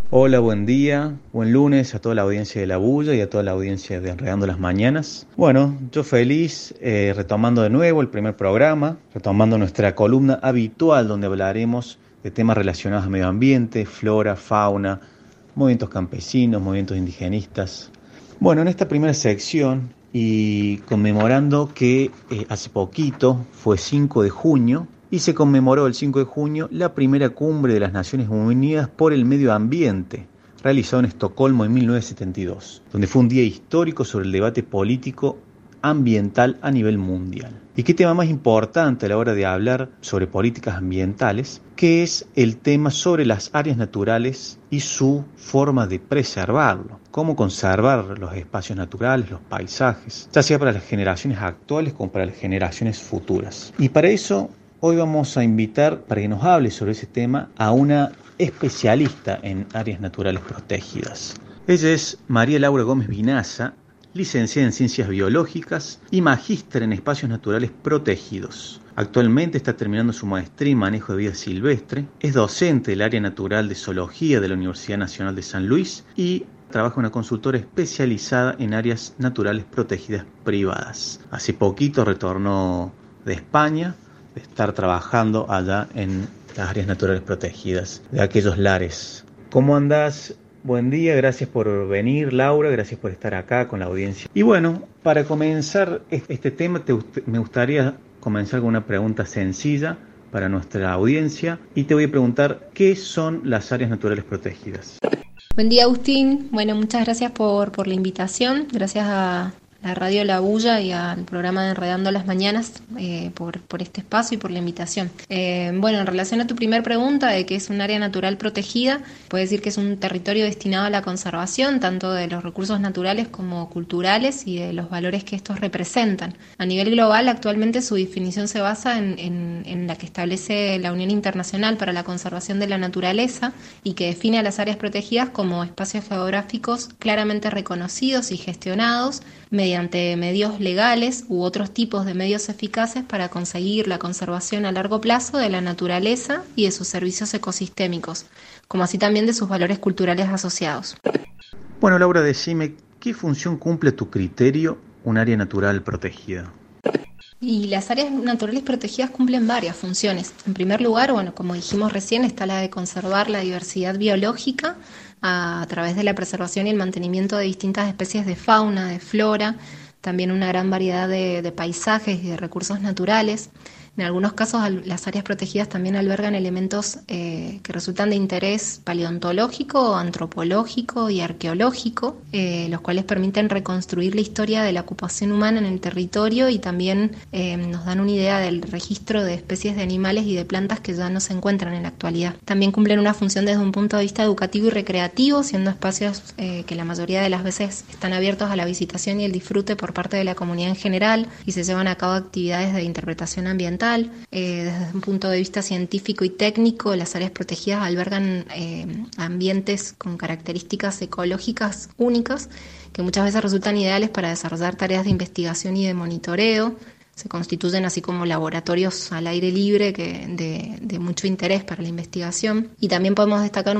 Hola, buen día, buen lunes a toda la audiencia de La Bulla y a toda la audiencia de Enredando las Mañanas. Bueno, yo feliz, retomando de nuevo el primer programa, retomando nuestra columna habitual donde hablaremos de temas relacionados al medio ambiente, flora, fauna, movimientos campesinos, movimientos indigenistas. Bueno, en esta primera sección y conmemorando que hace poquito, fue 5 de junio, y se conmemoró el 5 de junio la primera cumbre de las Naciones Unidas por el Medio Ambiente, realizada en Estocolmo en 1972, donde fue un día histórico sobre el debate político ambiental a nivel mundial. ¿Y qué tema más importante a la hora de hablar sobre políticas ambientales? Que es el tema sobre las áreas naturales y su forma de preservarlo. Cómo conservar los espacios naturales, los paisajes, ya sea para las generaciones actuales como para las generaciones futuras. Y para eso hoy vamos a invitar, para que nos hable sobre ese tema, a una especialista en áreas naturales protegidas. Ella es María Laura Gómez Vinaza, licenciada en Ciencias Biológicas y magíster en Espacios Naturales Protegidos. Actualmente está terminando su maestría en Manejo de Vida Silvestre, es docente del área natural de zoología de la Universidad Nacional de San Luis y trabaja en una consultora especializada en áreas naturales protegidas privadas. Hace poquito retornó de España, de estar trabajando allá en las áreas naturales protegidas de aquellos lares. ¿Cómo andás? Buen día, gracias por venir, Laura, gracias por estar acá con la audiencia. Y bueno, para comenzar este tema, me gustaría comenzar con una pregunta sencilla para nuestra audiencia y te voy a preguntar, ¿qué son las áreas naturales protegidas? Buen día, Agustín. Bueno, muchas gracias por la invitación. Gracias a la Radio La Bulla y al programa de Enredando las Mañanas por este espacio y por la invitación. Bueno, en relación a tu primer pregunta de qué es un área natural protegida, puedo decir que es un territorio destinado a la conservación tanto de los recursos naturales como culturales y de los valores que estos representan. A nivel global, actualmente su definición se basa en la que establece la Unión Internacional para la Conservación de la Naturaleza y que define a las áreas protegidas como espacios geográficos claramente reconocidos y gestionados mediante medios legales u otros tipos de medios eficaces para conseguir la conservación a largo plazo de la naturaleza y de sus servicios ecosistémicos, como así también de sus valores culturales asociados. Bueno, Laura, decime, ¿qué función cumple a tu criterio un área natural protegida? Y las áreas naturales protegidas cumplen varias funciones. En primer lugar, bueno, como dijimos recién, está la de conservar la diversidad biológica a través de la preservación y el mantenimiento de distintas especies de fauna, de flora, también una gran variedad de paisajes y de recursos naturales. En algunos casos las áreas protegidas también albergan elementos que resultan de interés paleontológico, antropológico y arqueológico, los cuales permiten reconstruir la historia de la ocupación humana en el territorio y también nos dan una idea del registro de especies de animales y de plantas que ya no se encuentran en la actualidad. También cumplen una función desde un punto de vista educativo y recreativo, siendo espacios que la mayoría de las veces están abiertos a la visitación y el disfrute por parte de la comunidad en general y se llevan a cabo actividades de interpretación ambiental. Desde un punto de vista científico y técnico, las áreas protegidas albergan ambientes con características ecológicas únicas que muchas veces resultan ideales para desarrollar tareas de investigación y de monitoreo. Se constituyen así como laboratorios al aire libre de mucho interés para la investigación. Y también podemos destacar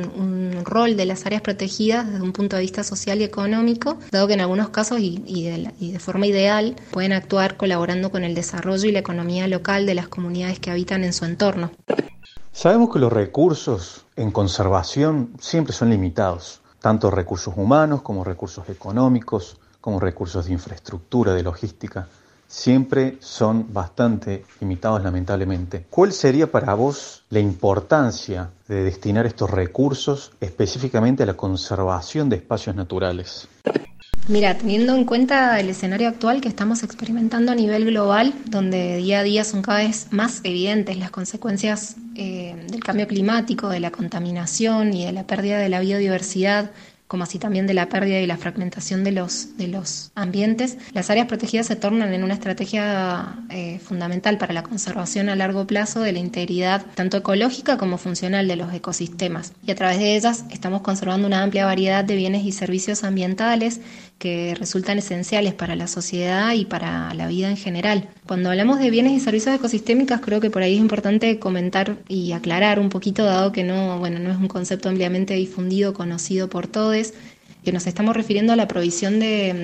un rol de las áreas protegidas desde un punto de vista social y económico, dado que en algunos casos y de forma ideal pueden actuar colaborando con el desarrollo y la economía local de las comunidades que habitan en su entorno. Sabemos que los recursos en conservación siempre son limitados, tanto recursos humanos como recursos económicos, como recursos de infraestructura, de logística. Siempre son bastante limitados, lamentablemente. ¿Cuál sería para vos la importancia de destinar estos recursos específicamente a la conservación de espacios naturales? Mira, teniendo en cuenta el escenario actual que estamos experimentando a nivel global, donde día a día son cada vez más evidentes las consecuencias del cambio climático, de la contaminación y de la pérdida de la biodiversidad, como así también de la pérdida y la fragmentación de los ambientes, las áreas protegidas se tornan en una estrategia fundamental para la conservación a largo plazo de la integridad tanto ecológica como funcional de los ecosistemas. Y a través de ellas estamos conservando una amplia variedad de bienes y servicios ambientales que resultan esenciales para la sociedad y para la vida en general. Cuando hablamos de bienes y servicios ecosistémicos, creo que por ahí es importante comentar y aclarar un poquito, dado que no es un concepto ampliamente difundido, conocido por todos, que nos estamos refiriendo a la provisión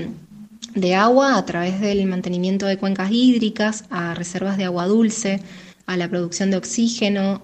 de agua a través del mantenimiento de cuencas hídricas, a reservas de agua dulce, a la producción de oxígeno,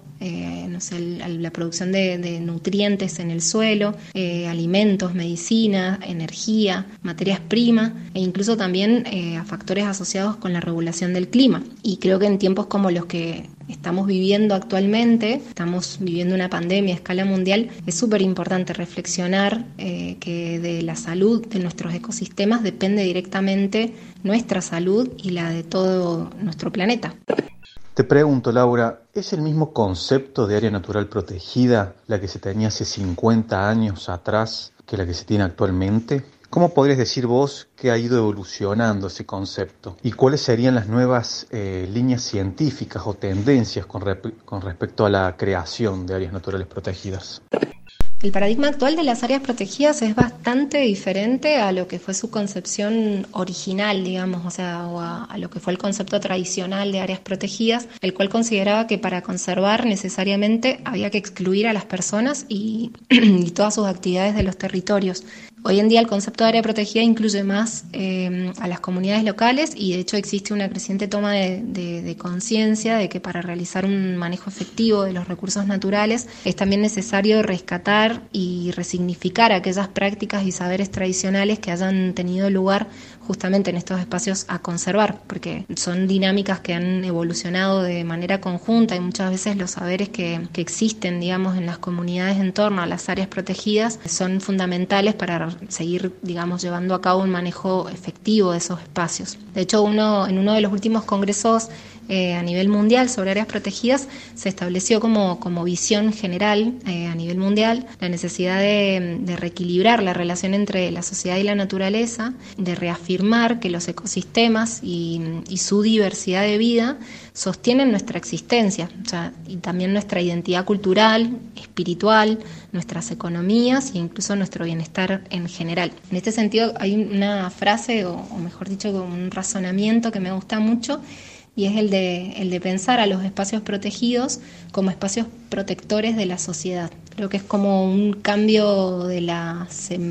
a la producción de nutrientes en el suelo, alimentos, medicina, energía, materias primas e incluso también a factores asociados con la regulación del clima. Y creo que en tiempos como los que estamos viviendo actualmente, estamos viviendo una pandemia a escala mundial, es súper importante reflexionar que de la salud de nuestros ecosistemas depende directamente nuestra salud y la de todo nuestro planeta. Te pregunto, Laura, ¿es el mismo concepto de área natural protegida la que se tenía hace 50 años atrás que la que se tiene actualmente? ¿Cómo podrías decir vos que ha ido evolucionando ese concepto? ¿Y cuáles serían las nuevas líneas científicas o tendencias con respecto a la creación de áreas naturales protegidas? El paradigma actual de las áreas protegidas es bastante diferente a lo que fue su concepción original, digamos, o a lo que fue el concepto tradicional de áreas protegidas, el cual consideraba que para conservar necesariamente había que excluir a las personas y todas sus actividades de los territorios. Hoy en día el concepto de área protegida incluye más a las comunidades locales y de hecho existe una creciente toma de conciencia de que para realizar un manejo efectivo de los recursos naturales es también necesario rescatar y resignificar aquellas prácticas y saberes tradicionales que hayan tenido lugar justamente en estos espacios a conservar, porque son dinámicas que han evolucionado de manera conjunta y muchas veces los saberes que existen, digamos, en las comunidades en torno a las áreas protegidas son fundamentales para seguir, digamos, llevando a cabo un manejo efectivo de esos espacios. De hecho, en uno de los últimos congresos a nivel mundial sobre áreas protegidas se estableció como visión general a nivel mundial la necesidad de reequilibrar la relación entre la sociedad y la naturaleza, de reafirmar que los ecosistemas y su diversidad de vida sostienen nuestra existencia, y también nuestra identidad cultural, espiritual, nuestras economías e incluso nuestro bienestar en general. En este sentido hay una frase, o mejor dicho, un razonamiento que me gusta mucho, y es el de pensar a los espacios protegidos como espacios protectores de la sociedad. Creo que es como un cambio de la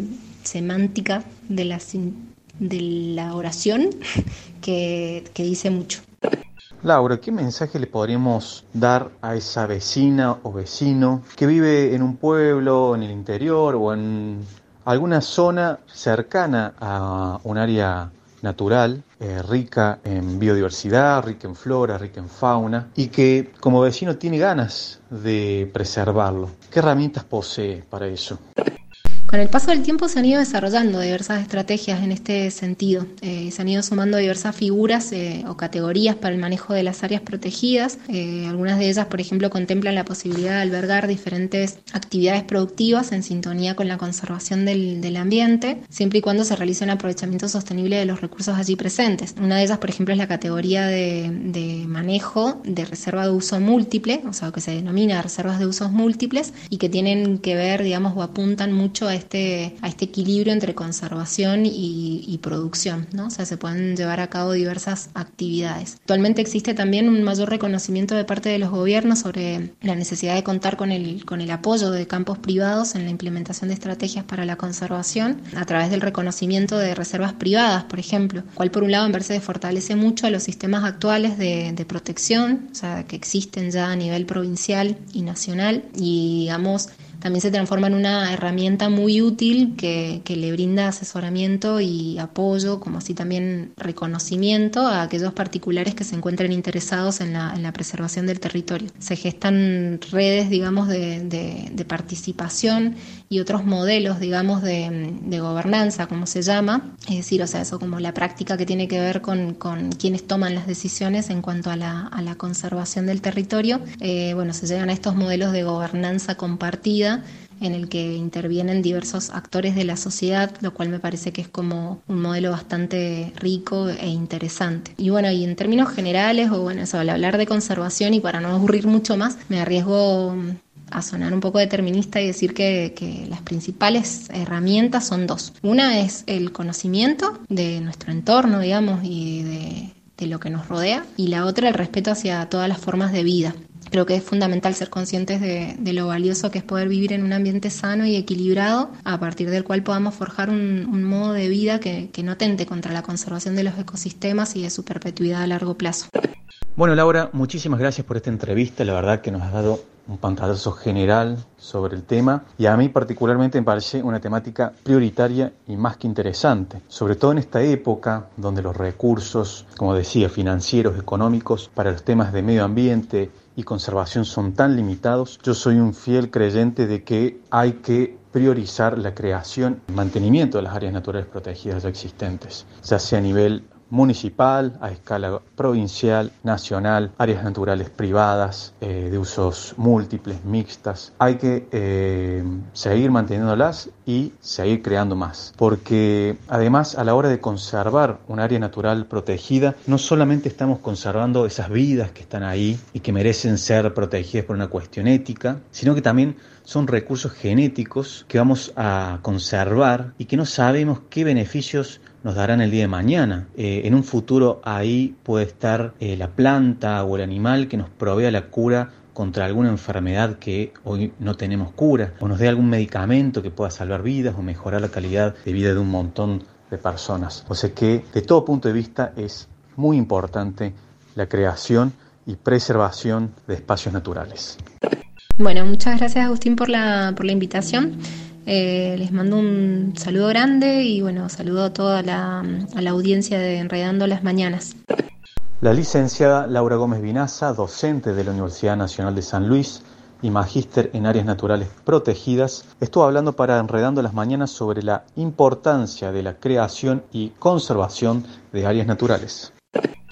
semántica de la oración que dice mucho. Laura, ¿qué mensaje le podríamos dar a esa vecina o vecino que vive en un pueblo, en el interior o en alguna zona cercana a un área natural, rica en biodiversidad, rica en flora, rica en fauna, y que como vecino tiene ganas de preservarlo? ¿Qué herramientas posee para eso? Con el paso del tiempo se han ido desarrollando diversas estrategias en este sentido. Se han ido sumando diversas figuras o categorías para el manejo de las áreas protegidas. Algunas de ellas, por ejemplo, contemplan la posibilidad de albergar diferentes actividades productivas en sintonía con la conservación del ambiente, siempre y cuando se realice un aprovechamiento sostenible de los recursos allí presentes. Una de ellas, por ejemplo, es la categoría de manejo de reserva de uso múltiple, que se denomina reservas de usos múltiples y que tienen que ver, digamos, o apuntan mucho a este equilibrio entre conservación y producción, ¿no? Se pueden llevar a cabo diversas actividades. Actualmente existe también un mayor reconocimiento de parte de los gobiernos sobre la necesidad de contar con el apoyo de campos privados en la implementación de estrategias para la conservación a través del reconocimiento de reservas privadas, por ejemplo, cual por un lado en verse fortalece mucho a los sistemas actuales de protección, que existen ya a nivel provincial y nacional, y digamos también se transforma en una herramienta muy útil que le brinda asesoramiento y apoyo, como así también reconocimiento a aquellos particulares que se encuentren interesados en la preservación del territorio. Se gestan redes, digamos, de participación y otros modelos, digamos, de gobernanza, como se llama, es decir, eso como la práctica que tiene que ver con quienes toman las decisiones en cuanto a la conservación del territorio. Se llegan a estos modelos de gobernanza compartida en el que intervienen diversos actores de la sociedad, lo cual me parece que es como un modelo bastante rico e interesante. Y en términos generales, al hablar de conservación y para no aburrir mucho más, me arriesgo a sonar un poco determinista y decir que las principales herramientas son dos. Una es el conocimiento de nuestro entorno, digamos, y de lo que nos rodea, y la otra el respeto hacia todas las formas de vida. Creo que es fundamental ser conscientes de lo valioso que es poder vivir en un ambiente sano y equilibrado, a partir del cual podamos forjar un modo de vida que no atente contra la conservación de los ecosistemas y de su perpetuidad a largo plazo. Bueno, Laura, muchísimas gracias por esta entrevista. La verdad que nos has dado un pantallazo general sobre el tema, y a mí particularmente me parece una temática prioritaria y más que interesante, sobre todo en esta época donde los recursos, como decía, financieros, económicos para los temas de medio ambiente y conservación son tan limitados. Yo soy un fiel creyente de que hay que priorizar la creación y mantenimiento de las áreas naturales protegidas ya existentes, ya sea a nivel municipal, a escala provincial, nacional, áreas naturales privadas, de usos múltiples, mixtas. Hay que seguir manteniéndolas y seguir creando más, porque además a la hora de conservar un área natural protegida, no solamente estamos conservando esas vidas que están ahí y que merecen ser protegidas por una cuestión ética, sino que también son recursos genéticos que vamos a conservar y que no sabemos qué beneficios nos darán el día de mañana. En un futuro ahí puede estar la planta o el animal que nos provea la cura contra alguna enfermedad que hoy no tenemos cura, o nos dé algún medicamento que pueda salvar vidas o mejorar la calidad de vida de un montón de personas. O sea que de todo punto de vista es muy importante la creación y preservación de espacios naturales. Bueno, muchas gracias, Agustín, por la invitación. Les mando un saludo grande y bueno, saludo a toda a la audiencia de Enredando las Mañanas. La licenciada Laura Gómez Vinaza, docente de la Universidad Nacional de San Luis y magíster en áreas naturales protegidas, estuvo hablando para Enredando las Mañanas sobre la importancia de la creación y conservación de áreas naturales.